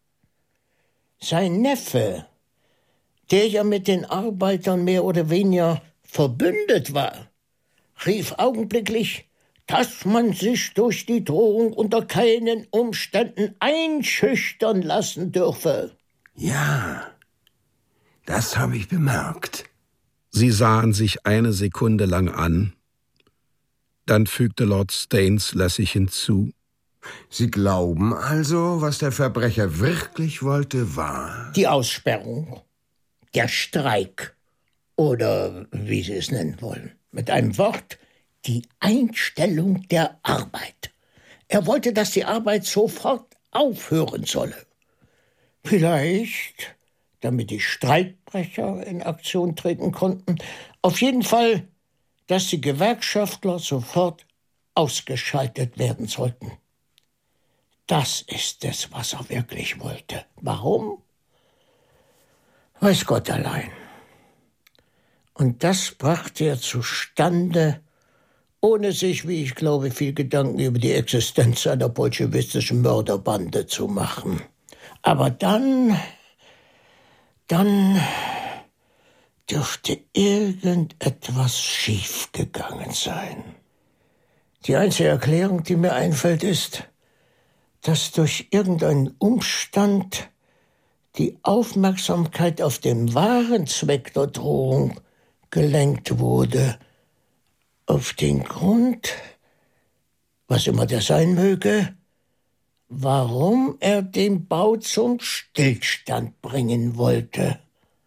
Sein Neffe, der ja mit den Arbeitern mehr oder weniger verbündet war, rief augenblicklich, dass man sich durch die Drohung unter keinen Umständen einschüchtern lassen dürfe. Ja, das habe ich bemerkt. Sie sahen sich eine Sekunde lang an. Dann fügte Lord Staines lässig hinzu: Sie glauben also, was der Verbrecher wirklich wollte, war die Aussperrung, der Streik oder wie Sie es nennen wollen. Mit einem Wort, die Einstellung der Arbeit. Er wollte, dass die Arbeit sofort aufhören solle. Vielleicht, damit die Streikbrecher in Aktion treten konnten. Auf jeden Fall, dass die Gewerkschaftler sofort ausgeschaltet werden sollten. Das ist es, was er wirklich wollte. Warum? Weiß Gott allein. Und das brachte er zustande, ohne sich, wie ich glaube, viel Gedanken über die Existenz einer bolschewistischen Mörderbande zu machen. Aber dann, dann dürfte irgendetwas schiefgegangen sein. Die einzige Erklärung, die mir einfällt, ist, dass durch irgendeinen Umstand die Aufmerksamkeit auf den wahren Zweck der Drohung gelenkt wurde, auf den Grund, was immer der sein möge, warum er den Bau zum Stillstand bringen wollte.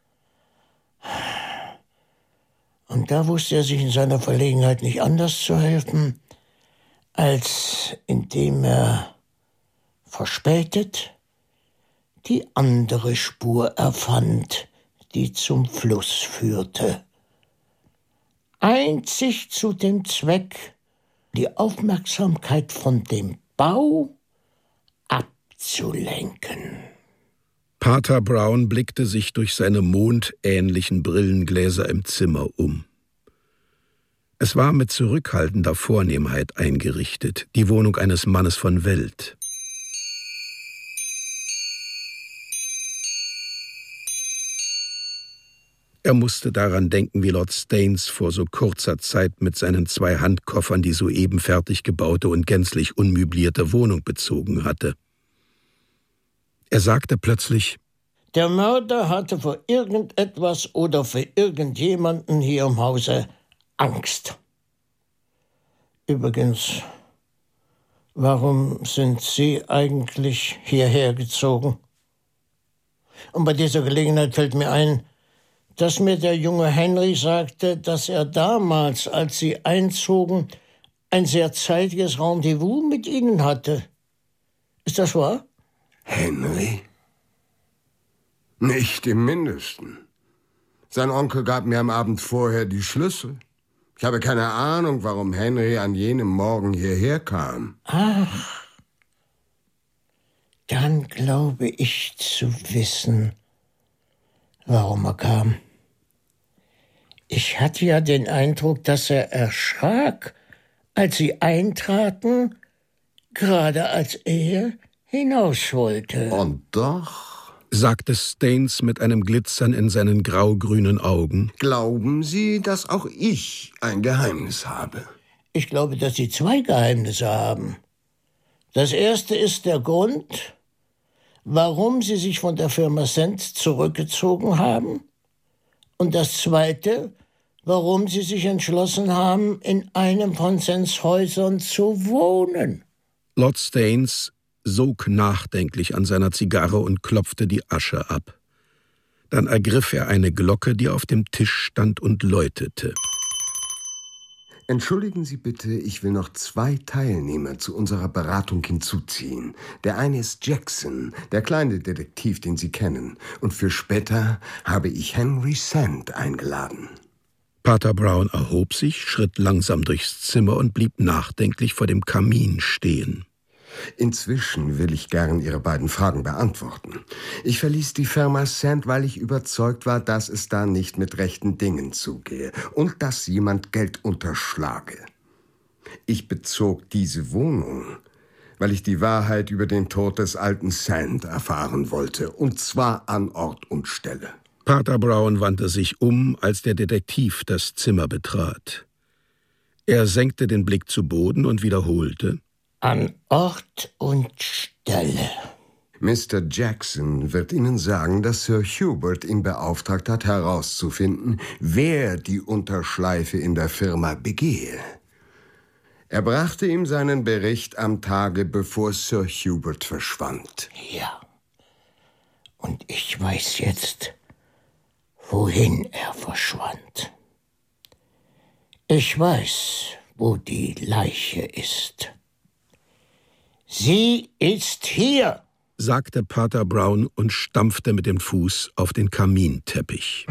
Und da wusste er sich in seiner Verlegenheit nicht anders zu helfen, als indem er verspätet die andere Spur erfand, die zum Fluss führte. Einzig zu dem Zweck, die Aufmerksamkeit von dem Bau abzulenken. Pater Brown blickte sich durch seine mondähnlichen Brillengläser im Zimmer um. Es war mit zurückhaltender Vornehmheit eingerichtet, die Wohnung eines Mannes von Welt. Er musste daran denken, wie Lord Staines vor so kurzer Zeit mit seinen zwei Handkoffern die soeben fertig gebaute und gänzlich unmöblierte Wohnung bezogen hatte. Er sagte plötzlich: Der Mörder hatte vor irgendetwas oder für irgendjemanden hier im Hause Angst. Übrigens, warum sind Sie eigentlich hierher gezogen? Und bei dieser Gelegenheit fällt mir ein, dass mir der junge Henry sagte, dass er damals, als Sie einzogen, ein sehr zeitiges Rendezvous mit Ihnen hatte. Ist das wahr? Henry? Nicht im Mindesten. Sein Onkel gab mir am Abend vorher die Schlüssel. Ich habe keine Ahnung, warum Henry an jenem Morgen hierher kam. Ach, dann glaube ich zu wissen, warum er kam. Ich hatte ja den Eindruck, dass er erschrak, als Sie eintraten, gerade als er hinaus wollte. Und doch, sagte Staines mit einem Glitzern in seinen graugrünen Augen, glauben Sie, dass auch ich ein Geheimnis habe? Ich glaube, dass Sie zwei Geheimnisse haben. Das erste ist der Grund, warum Sie sich von der Firma Cent zurückgezogen haben. Und das zweite, warum Sie sich entschlossen haben, in einem von Cents Häusern zu wohnen. Lord Staines sog nachdenklich an seiner Zigarre und klopfte die Asche ab. Dann ergriff er eine Glocke, die auf dem Tisch stand, und läutete. Entschuldigen Sie bitte, ich will noch zwei Teilnehmer zu unserer Beratung hinzuziehen. Der eine ist Jackson, der kleine Detektiv, den Sie kennen. Und für später habe ich Henry Sand eingeladen. Pater Brown erhob sich, schritt langsam durchs Zimmer und blieb nachdenklich vor dem Kamin stehen. Inzwischen will ich gern Ihre beiden Fragen beantworten. Ich verließ die Firma Sand, weil ich überzeugt war, dass es da nicht mit rechten Dingen zugehe und dass jemand Geld unterschlage. Ich bezog diese Wohnung, weil ich die Wahrheit über den Tod des alten Sand erfahren wollte, und zwar an Ort und Stelle. Pater Brown wandte sich um, als der Detektiv das Zimmer betrat. Er senkte den Blick zu Boden und wiederholte: An Ort und Stelle. Mister Jackson wird Ihnen sagen, dass Sir Hubert ihn beauftragt hat, herauszufinden, wer die Unterschleife in der Firma begehe. Er brachte ihm seinen Bericht am Tage, bevor Sir Hubert verschwand. Ja. Und ich weiß jetzt, wohin er verschwand. Ich weiß, wo die Leiche ist. Sie ist hier, sagte Pater Brown und stampfte mit dem Fuß auf den Kaminteppich.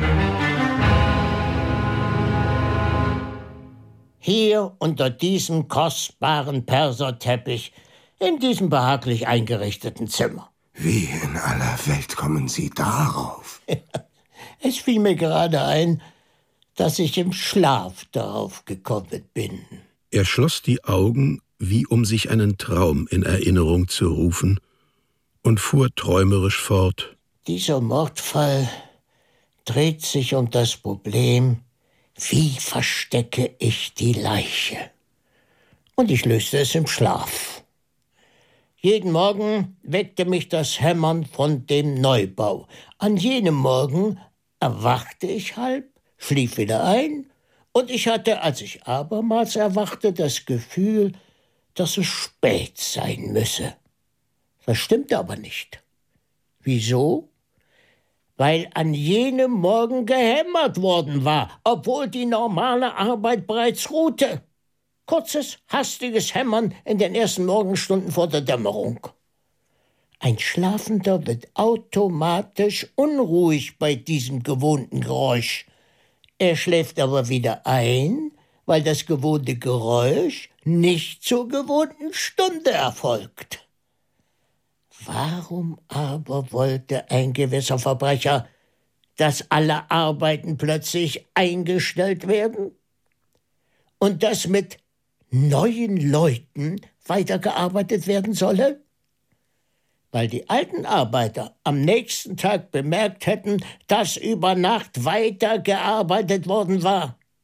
Hier unter diesem kostbaren Perserteppich, in diesem behaglich eingerichteten Zimmer. Wie in aller Welt kommen Sie darauf? Es fiel mir gerade ein, dass ich im Schlaf darauf gekommen bin. Er schloss die Augen, wie um sich einen Traum in Erinnerung zu rufen, und fuhr träumerisch fort. Dieser Mordfall dreht sich um das Problem, wie verstecke ich die Leiche? Und ich löste es im Schlaf. Jeden Morgen weckte mich das Hämmern von dem Neubau. An jenem Morgen erwachte ich halb, schlief wieder ein, und ich hatte, als ich abermals erwachte, das Gefühl, dass es spät sein müsse. Das stimmte aber nicht. Wieso? Weil an jenem Morgen gehämmert worden war, obwohl die normale Arbeit bereits ruhte. Kurzes, hastiges Hämmern in den ersten Morgenstunden vor der Dämmerung. Ein Schlafender wird automatisch unruhig bei diesem gewohnten Geräusch. Er schläft aber wieder ein, weil das gewohnte Geräusch nicht zur gewohnten Stunde erfolgt. Warum aber wollte ein gewisser Verbrecher, dass alle Arbeiten plötzlich eingestellt werden? Und dass mit neuen Leuten weitergearbeitet werden solle? Weil die alten Arbeiter am nächsten Tag bemerkt hätten, dass über Nacht weitergearbeitet worden war.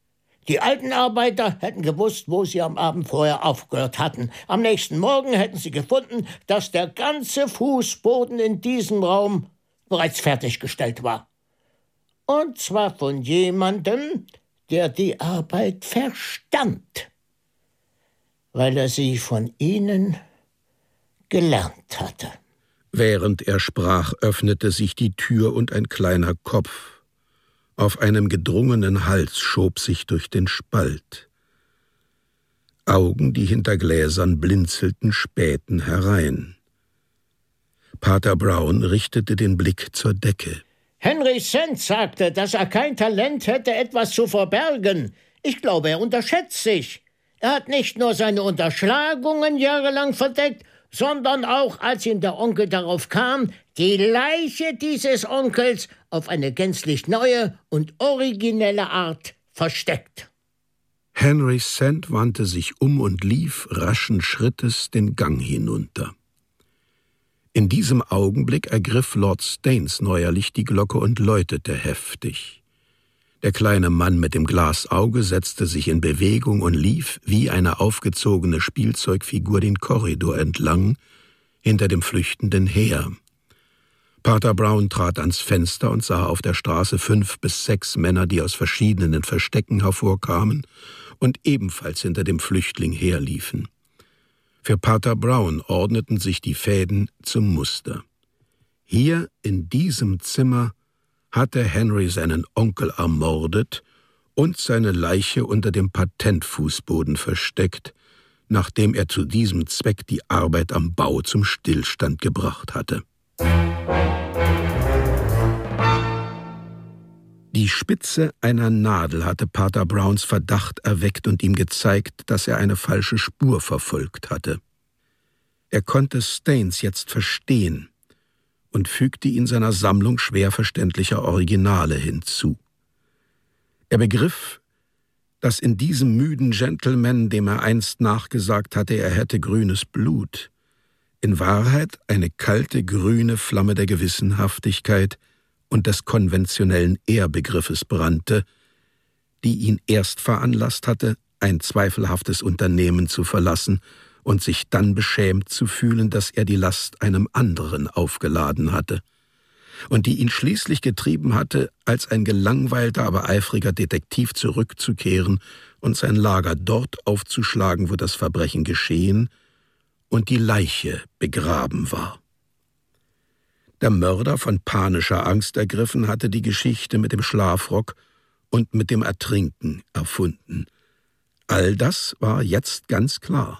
Die alten Arbeiter hätten gewusst, wo sie am Abend vorher aufgehört hatten. Am nächsten Morgen hätten sie gefunden, dass der ganze Fußboden in diesem Raum bereits fertiggestellt war. Und zwar von jemandem, der die Arbeit verstand, weil er sie von ihnen gelernt hatte. Während er sprach, öffnete sich die Tür und ein kleiner Kopf auf einem gedrungenen Hals schob sich durch den Spalt. Augen, die hinter Gläsern blinzelten, spähten herein. Pater Brown richtete den Blick zur Decke. Henry Sand sagte, dass er kein Talent hätte, etwas zu verbergen. Ich glaube, er unterschätzt sich. Er hat nicht nur seine Unterschlagungen jahrelang verdeckt, sondern auch, als ihm der Onkel darauf kam, die Leiche dieses Onkels auf eine gänzlich neue und originelle Art versteckt. Henry Sand wandte sich um und lief raschen Schrittes den Gang hinunter. In diesem Augenblick ergriff Lord Staines neuerlich die Glocke und läutete heftig. Der kleine Mann mit dem Glasauge setzte sich in Bewegung und lief wie eine aufgezogene Spielzeugfigur den Korridor entlang, hinter dem Flüchtenden her. Pater Brown trat ans Fenster und sah auf der Straße fünf bis sechs Männer, die aus verschiedenen Verstecken hervorkamen und ebenfalls hinter dem Flüchtling herliefen. Für Pater Brown ordneten sich die Fäden zum Muster. Hier in diesem Zimmer hatte Henry seinen Onkel ermordet und seine Leiche unter dem Patentfußboden versteckt, nachdem er zu diesem Zweck die Arbeit am Bau zum Stillstand gebracht hatte. Die Spitze einer Nadel hatte Pater Browns Verdacht erweckt und ihm gezeigt, dass er eine falsche Spur verfolgt hatte. Er konnte Staines jetzt verstehen und fügte ihn seiner Sammlung schwer verständlicher Originale hinzu. Er begriff, dass in diesem müden Gentleman, dem er einst nachgesagt hatte, er hätte grünes Blut, in Wahrheit eine kalte grüne Flamme der Gewissenhaftigkeit und des konventionellen Ehrbegriffes brannte, die ihn erst veranlasst hatte, ein zweifelhaftes Unternehmen zu verlassen und sich dann beschämt zu fühlen, dass er die Last einem anderen aufgeladen hatte, und die ihn schließlich getrieben hatte, als ein gelangweilter, aber eifriger Detektiv zurückzukehren und sein Lager dort aufzuschlagen, wo das Verbrechen geschehen und die Leiche begraben war. Der Mörder, von panischer Angst ergriffen, hatte die Geschichte mit dem Schlafrock und mit dem Ertrinken erfunden. All das war jetzt ganz klar.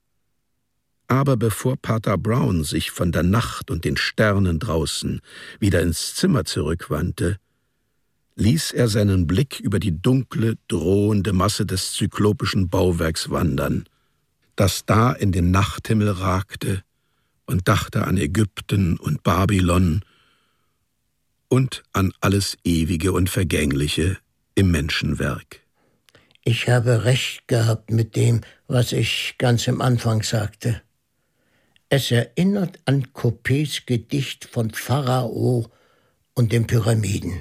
Aber bevor Pater Brown sich von der Nacht und den Sternen draußen wieder ins Zimmer zurückwandte, ließ er seinen Blick über die dunkle, drohende Masse des zyklopischen Bauwerks wandern, das da in den Nachthimmel ragte, und dachte an Ägypten und Babylon und an alles Ewige und Vergängliche im Menschenwerk. Ich habe recht gehabt mit dem, was ich ganz am Anfang sagte. Es erinnert an Coppets Gedicht von Pharao und den Pyramiden.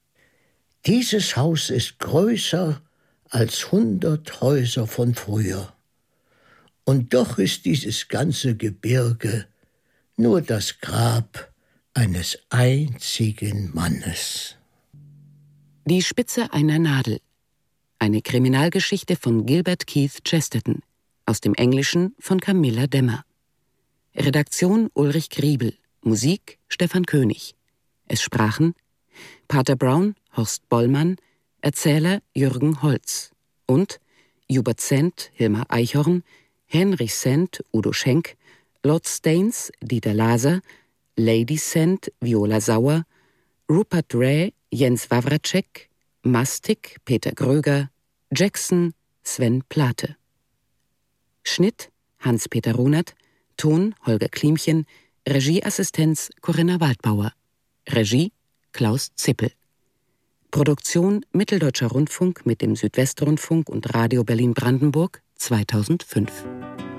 Dieses Haus ist größer als hundert Häuser von früher. Und doch ist dieses ganze Gebirge nur das Grab eines einzigen Mannes. Die Spitze einer Nadel. Eine Kriminalgeschichte von Gilbert Keith Chesterton. Aus dem Englischen von Camilla Demmer. Redaktion Ulrich Griebel. Musik Stefan König. Es sprachen Pater Brown, Horst Bollmann, Erzähler Jürgen Holz und Hubert Sand, Hilmar Eichhorn, Henry Sand, Udo Schenk, Lord Staines, Dieter Laser, Lady Sand, Viola Sauer, Rupert Ray, Jens Wawracek, Mastik, Peter Gröger, Jackson, Sven Plate. Schnitt Hans-Peter Runert, Ton Holger Klimchen, Regieassistenz Corinna Waldbauer, Regie Klaus Zippel. Produktion Mitteldeutscher Rundfunk mit dem Südwestrundfunk und Radio Berlin-Brandenburg zweitausendfünf.